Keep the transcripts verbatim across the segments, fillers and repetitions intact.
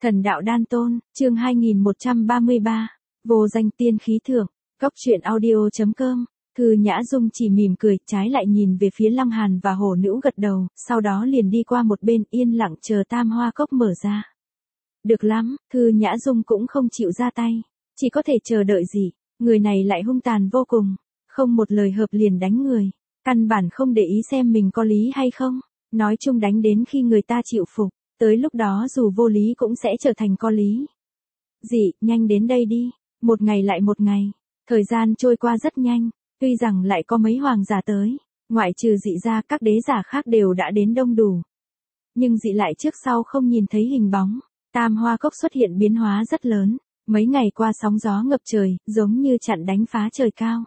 Thần đạo đan tôn, chương hai nghìn một trăm ba mươi ba, vô danh tiên khí thượng, góc truyện audio.com, Thư Nhã Dung chỉ mỉm cười, trái lại nhìn về phía Lăng Hàn và Hổ Nữ gật đầu, sau đó liền đi qua một bên yên lặng chờ tam hoa cốc mở ra. Được lắm, Thư Nhã Dung cũng không chịu ra tay, chỉ có thể chờ đợi gì, người này lại hung tàn vô cùng, không một lời hợp liền đánh người, căn bản không để ý xem mình có lý hay không, nói chung đánh đến khi người ta chịu phục. Tới lúc đó dù vô lý cũng sẽ trở thành có lý. Dị, nhanh đến đây đi. Một ngày lại một ngày. Thời gian trôi qua rất nhanh. Tuy rằng lại có mấy hoàng giả tới. Ngoại trừ dị ra các đế giả khác đều đã đến đông đủ. Nhưng dị lại trước sau không nhìn thấy hình bóng. Tam hoa cốc xuất hiện biến hóa rất lớn. Mấy ngày qua sóng gió ngập trời, giống như chặn đánh phá trời cao.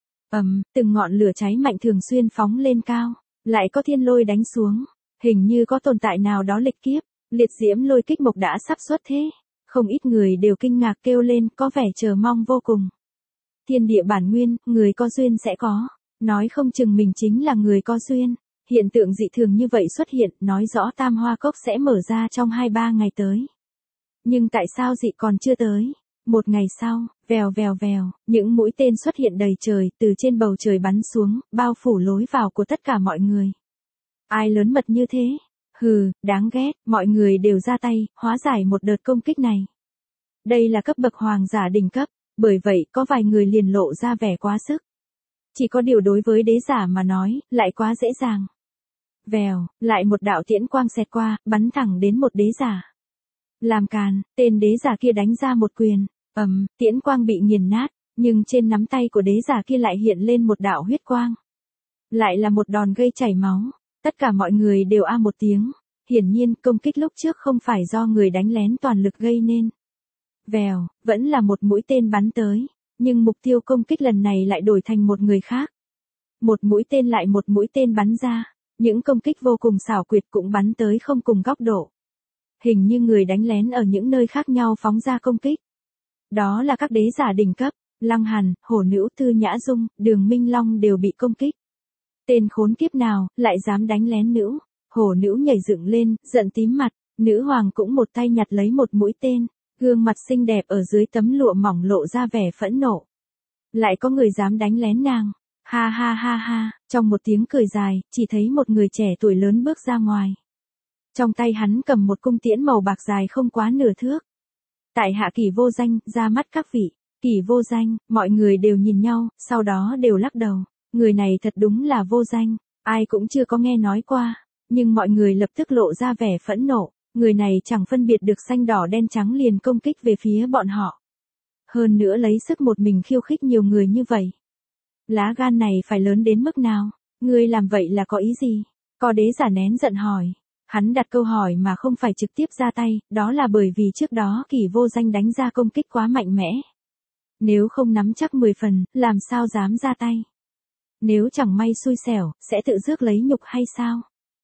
Ầm, từng ngọn lửa cháy mạnh thường xuyên phóng lên cao. Lại có thiên lôi đánh xuống. Hình như có tồn tại nào đó lịch kiếp, liệt diễm lôi kích mộc đã sắp xuất thế. Không ít người đều kinh ngạc kêu lên, có vẻ chờ mong vô cùng. Thiên địa bản nguyên, người có duyên sẽ có. Nói không chừng mình chính là người có duyên. Hiện tượng dị thường như vậy xuất hiện, nói rõ tam hoa cốc sẽ mở ra trong hai ba ngày tới. Nhưng tại sao dị còn chưa tới? Một ngày sau, vèo vèo vèo, những mũi tên xuất hiện đầy trời, từ trên bầu trời bắn xuống, bao phủ lối vào của tất cả mọi người. Ai lớn mật như thế? Hừ, đáng ghét, mọi người đều ra tay, hóa giải một đợt công kích này. Đây là cấp bậc hoàng giả đỉnh cấp, bởi vậy có vài người liền lộ ra vẻ quá sức. Chỉ có điều đối với đế giả mà nói, lại quá dễ dàng. Vèo, lại một đạo tiễn quang xẹt qua, bắn thẳng đến một đế giả. Làm càn, tên đế giả kia đánh ra một quyền, ầm, tiễn quang bị nghiền nát, nhưng trên nắm tay của đế giả kia lại hiện lên một đạo huyết quang. Lại là một đòn gây chảy máu. Tất cả mọi người đều a một tiếng, hiển nhiên công kích lúc trước không phải do người đánh lén toàn lực gây nên. Vèo, vẫn là một mũi tên bắn tới, nhưng mục tiêu công kích lần này lại đổi thành một người khác. Một mũi tên lại một mũi tên bắn ra, những công kích vô cùng xảo quyệt cũng bắn tới không cùng góc độ. Hình như người đánh lén ở những nơi khác nhau phóng ra công kích. Đó là các đế giả đỉnh cấp, Lăng Hàn, Hổ Nữ, Thư Nhã Dung, Đường Minh Long đều bị công kích. Tên khốn kiếp nào, lại dám đánh lén nữ. Hổ Nữ nhảy dựng lên, giận tím mặt, nữ hoàng cũng một tay nhặt lấy một mũi tên, gương mặt xinh đẹp ở dưới tấm lụa mỏng lộ ra vẻ phẫn nộ. Lại có người dám đánh lén nàng. Ha ha ha ha, trong một tiếng cười dài, chỉ thấy một người trẻ tuổi lớn bước ra ngoài. Trong tay hắn cầm một cung tiễn màu bạc dài không quá nửa thước. Tại hạ Kỷ Vô Danh, ra mắt các vị. Kỷ Vô Danh, mọi người đều nhìn nhau, sau đó đều lắc đầu. Người này thật đúng là vô danh, ai cũng chưa có nghe nói qua, nhưng mọi người lập tức lộ ra vẻ phẫn nộ, người này chẳng phân biệt được xanh đỏ đen trắng liền công kích về phía bọn họ. Hơn nữa lấy sức một mình khiêu khích nhiều người như vậy. Lá gan này phải lớn đến mức nào, ngươi làm vậy là có ý gì? Có đế giả nén giận hỏi, hắn đặt câu hỏi mà không phải trực tiếp ra tay, đó là bởi vì trước đó Kỷ Vô Danh đánh ra công kích quá mạnh mẽ. Nếu không nắm chắc mười phần, làm sao dám ra tay? Nếu chẳng may xui xẻo, sẽ tự rước lấy nhục hay sao?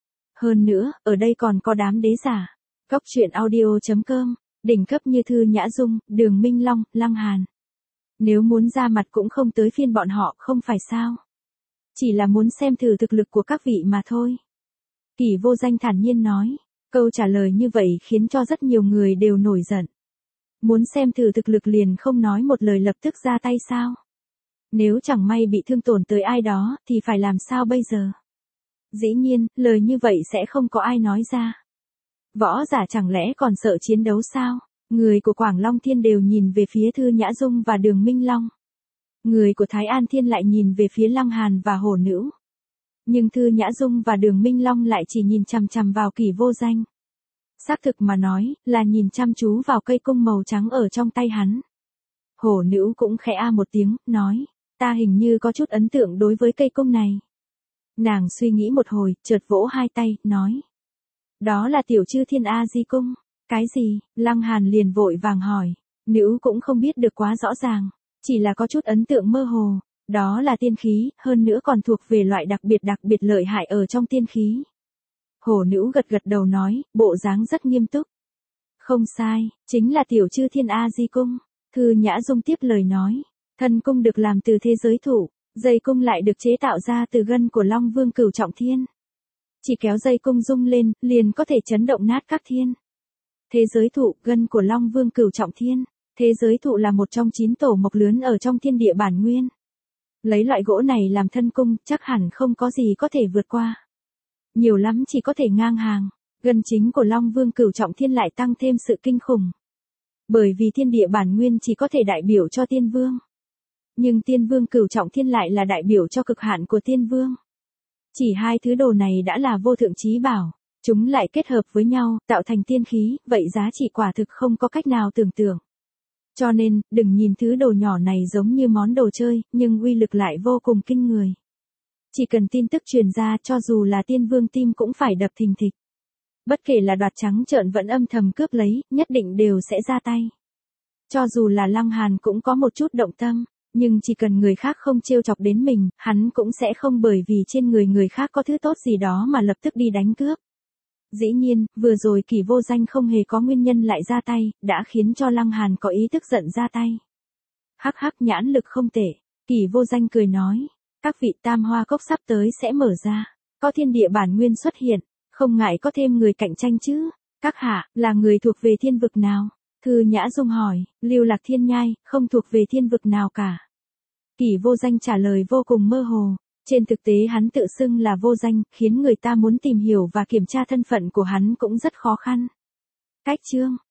Hơn nữa, ở đây còn có đám đế giả. Góc truyện audio.com, đỉnh cấp như Thư Nhã Dung, Đường Minh Long, Lăng Hàn. Nếu muốn ra mặt cũng không tới phiên bọn họ, không phải sao? Chỉ là muốn xem thử thực lực của các vị mà thôi. Kỷ Vô Danh thản nhiên nói. Câu trả lời như vậy khiến cho rất nhiều người đều nổi giận. Muốn xem thử thực lực liền không nói một lời lập tức ra tay sao? Nếu chẳng may bị thương tổn tới ai đó, thì phải làm sao bây giờ? Dĩ nhiên, lời như vậy sẽ không có ai nói ra. Võ giả chẳng lẽ còn sợ chiến đấu sao? Người của Quảng Long Thiên đều nhìn về phía Thư Nhã Dung và Đường Minh Long. Người của Thái An Thiên lại nhìn về phía Lăng Hàn và Hổ Nữ. Nhưng Thư Nhã Dung và Đường Minh Long lại chỉ nhìn chằm chằm vào Kỷ Vô Danh. Xác thực mà nói, là nhìn chăm chú vào cây cung màu trắng ở trong tay hắn. Hổ Nữ cũng khẽ a một tiếng, nói. Ta hình như có chút ấn tượng đối với cây cung này. Nàng suy nghĩ một hồi, chợt vỗ hai tay, nói. Đó là Tiểu Chư Thiên A Di Cung. Cái gì? Lăng Hàn liền vội vàng hỏi. Nữ cũng không biết được quá rõ ràng. Chỉ là có chút ấn tượng mơ hồ. Đó là tiên khí, hơn nữa còn thuộc về loại đặc biệt đặc biệt lợi hại ở trong tiên khí. Hổ Nữ gật gật đầu nói, bộ dáng rất nghiêm túc. Không sai, chính là Tiểu Chư Thiên A Di Cung. Thư Nhã Dung tiếp lời nói. Thân cung được làm từ thế giới thụ, dây cung lại được chế tạo ra từ gân của Long Vương Cửu Trọng Thiên. Chỉ kéo dây cung rung lên, liền có thể chấn động nát các thiên. Thế giới thụ, gân của Long Vương Cửu Trọng Thiên. Thế giới thụ là một trong chín tổ mộc lướn ở trong thiên địa bản nguyên. Lấy loại gỗ này làm thân cung, chắc hẳn không có gì có thể vượt qua. Nhiều lắm chỉ có thể ngang hàng. Gân chính của Long Vương Cửu Trọng Thiên lại tăng thêm sự kinh khủng. Bởi vì thiên địa bản nguyên chỉ có thể đại biểu cho tiên vương. Nhưng tiên vương Cửu Trọng Thiên lại là đại biểu cho cực hạn của tiên vương. Chỉ hai thứ đồ này đã là vô thượng chí bảo. Chúng lại kết hợp với nhau, tạo thành tiên khí, vậy giá trị quả thực không có cách nào tưởng tượng. Cho nên, đừng nhìn thứ đồ nhỏ này giống như món đồ chơi, nhưng uy lực lại vô cùng kinh người. Chỉ cần tin tức truyền ra, cho dù là tiên vương tim cũng phải đập thình thịch. Bất kể là đoạt trắng trợn vẫn âm thầm cướp lấy, nhất định đều sẽ ra tay. Cho dù là Lăng Hàn cũng có một chút động tâm, nhưng chỉ cần người khác không trêu chọc đến mình, hắn cũng sẽ không bởi vì trên người người khác có thứ tốt gì đó mà lập tức đi đánh cướp. Dĩ nhiên, vừa rồi Kỷ Vô Danh không hề có nguyên nhân lại ra tay, đã khiến cho Lăng Hàn có ý thức giận ra tay. Hắc hắc, nhãn lực không tệ. Kỷ Vô Danh cười nói, các vị tam hoa cốc sắp tới sẽ mở ra, có thiên địa bản nguyên xuất hiện, không ngại có thêm người cạnh tranh chứ. Các hạ, là người thuộc về thiên vực nào? Thư Nhã Dung hỏi. Lưu Lạc Thiên Nhai, không thuộc về thiên vực nào cả. Kỷ Vô Danh trả lời vô cùng mơ hồ. Trên thực tế hắn tự xưng là vô danh, khiến người ta muốn tìm hiểu và kiểm tra thân phận của hắn cũng rất khó khăn. Cách chương